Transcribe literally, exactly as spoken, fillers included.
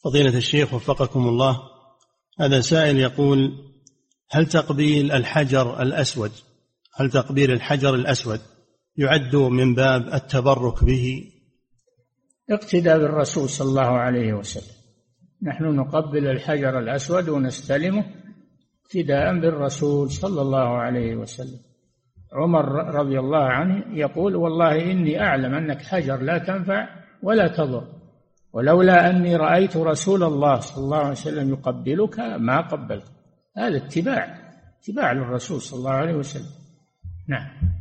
فضيلة الشيخ وفقكم الله، هذا سائل يقول: هل تقبيل الحجر الأسود هل تقبيل الحجر الأسود يعد من باب التبرك به؟ اقتداء بالرسول صلى الله عليه وسلم، نحن نقبل الحجر الأسود ونستلمه اقتداء بالرسول صلى الله عليه وسلم. عمر رضي الله عنه يقول: والله إني أعلم أنك حجر لا تنفع ولا تضر، ولولا أني رأيت رسول الله صلى الله عليه وسلم يقبلك ما قبلت. هذا اتباع اتباع للرسول صلى الله عليه وسلم. نعم.